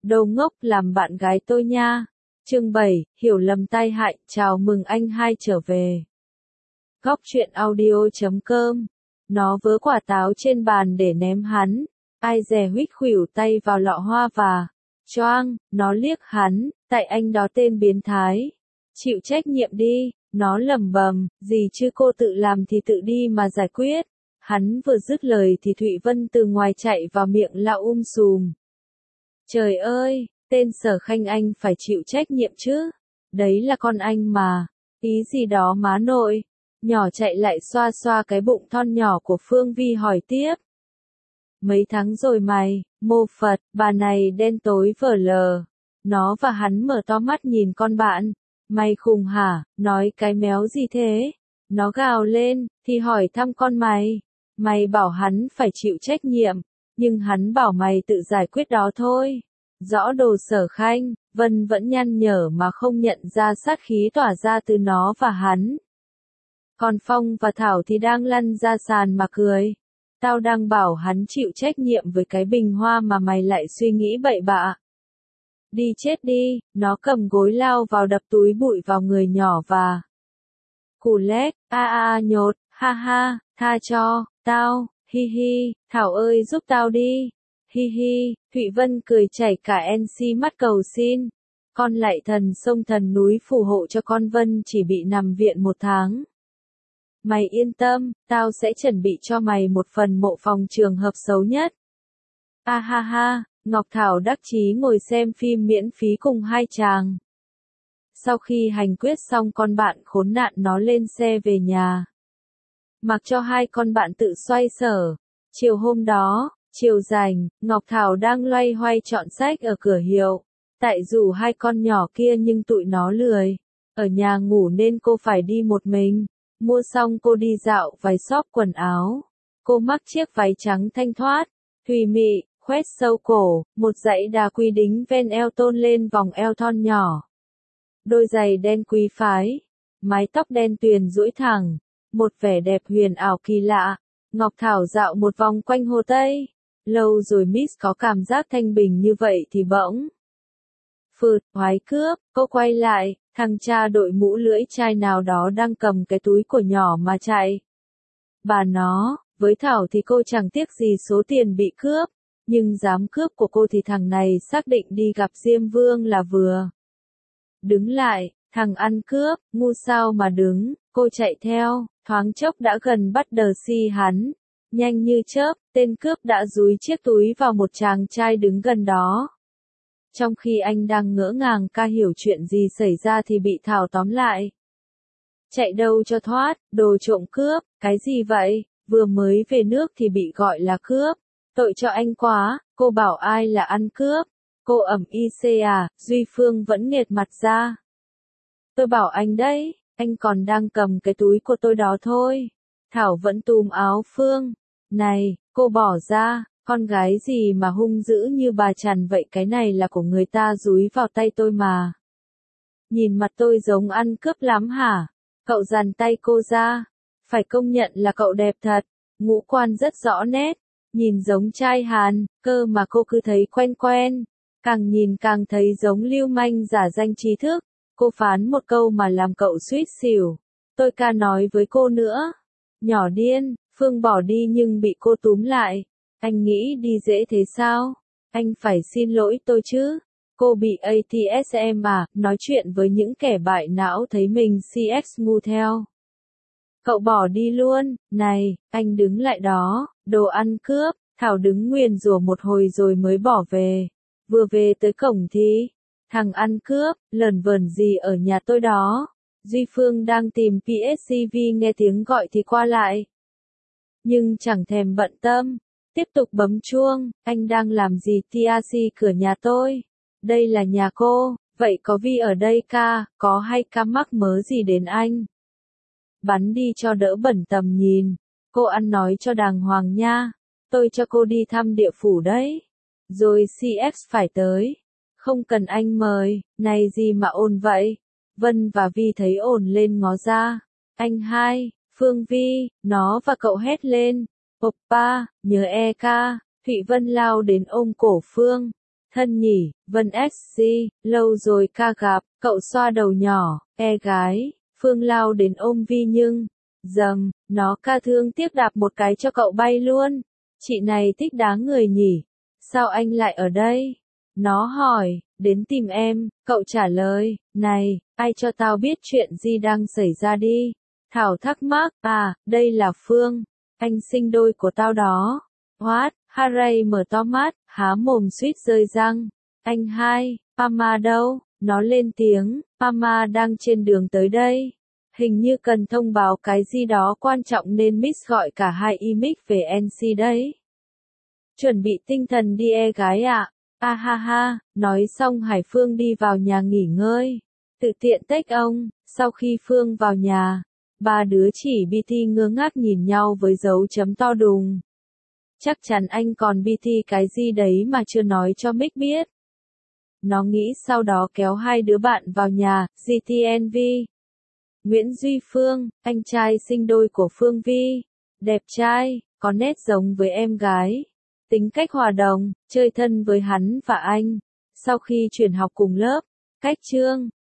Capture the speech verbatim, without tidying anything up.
Đồ ngốc làm bạn gái tôi nha. Chương bảy, hiểu lầm tai hại, chào mừng anh hai trở về. Góc truyện audio chấm com. Nó vớ quả táo trên bàn để ném hắn. Ai dè huýt khuỷu tay vào lọ hoa và choang, nó liếc hắn, tại anh đó tên biến thái. Chịu trách nhiệm đi, nó lẩm bẩm, gì chứ cô tự làm thì tự đi mà giải quyết. Hắn vừa dứt lời thì Thụy Vân từ ngoài chạy vào miệng la um sùm. Trời ơi, tên Sở Khanh anh phải chịu trách nhiệm chứ. Đấy là con anh mà. Ý gì đó má nội. Nhỏ chạy lại xoa xoa cái bụng thon nhỏ của Phương Vi hỏi tiếp. Mấy tháng rồi mày, mô Phật, bà này đen tối vờ lờ. Nó và hắn mở to mắt nhìn con bạn. Mày khùng hả, nói cái méo gì thế? Nó gào lên, thì hỏi thăm con mày. Mày bảo hắn phải chịu trách nhiệm, nhưng hắn bảo mày tự giải quyết đó thôi. Rõ đồ Sở Khanh, Vân vẫn nhăn nhở mà không nhận ra sát khí tỏa ra từ nó và hắn. Còn Phong và Thảo thì đang lăn ra sàn mà cười. Tao đang bảo hắn chịu trách nhiệm với cái bình hoa mà mày lại suy nghĩ bậy bạ. Đi chết đi, nó cầm gối lao vào đập túi bụi vào người nhỏ và cù lét, a a nhột, ha ha, tha cho, tao, hi hi, Thảo ơi giúp tao đi, hi hi, Thụy Vân cười chảy cả en xê mắt cầu xin, con lại thần sông thần núi phù hộ cho con Vân chỉ bị nằm viện một tháng. Mày yên tâm, tao sẽ chuẩn bị cho mày một phần mộ phòng trường hợp xấu nhất. A ha ha, Ngọc Thảo đắc chí ngồi xem phim miễn phí cùng hai chàng. Sau khi hành quyết xong con bạn khốn nạn nó lên xe về nhà. Mặc cho hai con bạn tự xoay sở. Chiều hôm đó, chiều rảnh, Ngọc Thảo đang loay hoay chọn sách ở cửa hiệu. Tại rủ hai con nhỏ kia nhưng tụi nó lười. Ở nhà ngủ nên cô phải đi một mình. Mua xong cô đi dạo vài shop quần áo. Cô mắc chiếc váy trắng thanh thoát, thùy mị, khoét sâu cổ, một dãy đà quy đính ven eo tôn lên vòng eo thon nhỏ. Đôi giày đen quý phái, mái tóc đen tuyền duỗi thẳng, một vẻ đẹp huyền ảo kỳ lạ. Ngọc Thảo dạo một vòng quanh Hồ Tây. Lâu rồi Miss có cảm giác thanh bình như vậy thì bỗng. Phượt, hoái cướp, cô quay lại, thằng cha đội mũ lưỡi chai nào đó đang cầm cái túi của nhỏ mà chạy. Bà nó, với Thảo thì cô chẳng tiếc gì số tiền bị cướp, nhưng dám cướp của cô thì thằng này xác định đi gặp Diêm Vương là vừa. Đứng lại, thằng ăn cướp, ngu sao mà đứng, cô chạy theo, thoáng chốc đã gần bắt đờ si hắn. Nhanh như chớp, tên cướp đã dúi chiếc túi vào một chàng trai đứng gần đó. Trong khi anh đang ngỡ ngàng ca hiểu chuyện gì xảy ra thì bị Thảo tóm lại. Chạy đâu cho thoát, đồ trộm cướp, cái gì vậy, vừa mới về nước thì bị gọi là cướp. Tội cho anh quá, cô bảo ai là ăn cướp. Cô ẩm y xê à, Duy Phương vẫn nghệt mặt ra. Tôi bảo anh đấy, anh còn đang cầm cái túi của tôi đó thôi. Thảo vẫn túm áo Phương. Này, cô bỏ ra, con gái gì mà hung dữ như bà Trần vậy, cái này là của người ta dúi vào tay tôi mà. Nhìn mặt tôi giống ăn cướp lắm hả? Cậu giằng tay cô ra. Phải công nhận là cậu đẹp thật, ngũ quan rất rõ nét, nhìn giống trai Hàn, cơ mà cô cứ thấy quen quen. Càng nhìn càng thấy giống lưu manh giả danh trí thức. Cô phán một câu mà làm cậu suýt xỉu. Tôi ca nói với cô nữa. Nhỏ điên, Phương bỏ đi nhưng bị cô túm lại. Anh nghĩ đi dễ thế sao? Anh phải xin lỗi tôi chứ. Cô bị a tê ét em à, nói chuyện với những kẻ bại não thấy mình xê ích ngu theo. Cậu bỏ đi luôn, này, anh đứng lại đó, đồ ăn cướp. Thảo đứng nguyền rủa một hồi rồi mới bỏ về. Vừa về tới cổng thì, thằng ăn cướp, lởn vởn gì ở nhà tôi đó. Duy Phương đang tìm pê ét xê vê nghe tiếng gọi thì qua lại. Nhưng chẳng thèm bận tâm. Tiếp tục bấm chuông, anh đang làm gì tê rờ xê cửa nhà tôi? Đây là nhà cô, vậy có Vi ở đây ca, có hay ca mắc mớ gì đến anh? Bắn đi cho đỡ bẩn tầm nhìn. Cô ăn nói cho đàng hoàng nha. Tôi cho cô đi thăm địa phủ đấy. Rồi xê ích phải tới. Không cần anh mời, này gì mà ồn vậy? Vân và Vi thấy ồn lên ngó ra. Anh hai, Phương Vi, nó và cậu hét lên. Oppa, nhớ e ca, Thụy Vân lao đến ôm cổ Phương. Thân nhỉ, Vân ét xê, lâu rồi ca gặp, cậu xoa đầu nhỏ, e gái, Phương lao đến ôm Vi nhưng, dầm, nó ca thương tiếc đạp một cái cho cậu bay luôn. Chị này thích đá người nhỉ, sao anh lại ở đây? Nó hỏi, đến tìm em, cậu trả lời, này, ai cho tao biết chuyện gì đang xảy ra đi. Thảo thắc mắc, à, đây là Phương, anh sinh đôi của tao đó. What? Harry mở to mắt, há mồm suýt rơi răng. Anh hai, Pama đâu? Nó lên tiếng, Pama đang trên đường tới đây. Hình như cần thông báo cái gì đó quan trọng nên Miss gọi cả hai emic về en xê đấy. Chuẩn bị tinh thần đi e gái ạ. À. A ha ha, nói xong Hải Phương đi vào nhà nghỉ ngơi. Tự tiện tách ông, sau khi Phương vào nhà, ba đứa chỉ bê tê ngơ ngác nhìn nhau với dấu chấm to đùng. Chắc chắn anh còn bê tê cái gì đấy mà chưa nói cho Mick biết. Nó nghĩ sau đó kéo hai đứa bạn vào nhà, giê tê en vê. Nguyễn Duy Phương, anh trai sinh đôi của Phương Vi. Đẹp trai, có nét giống với em gái. Tính cách hòa đồng, chơi thân với hắn và anh. Sau khi chuyển học cùng lớp, cách chương,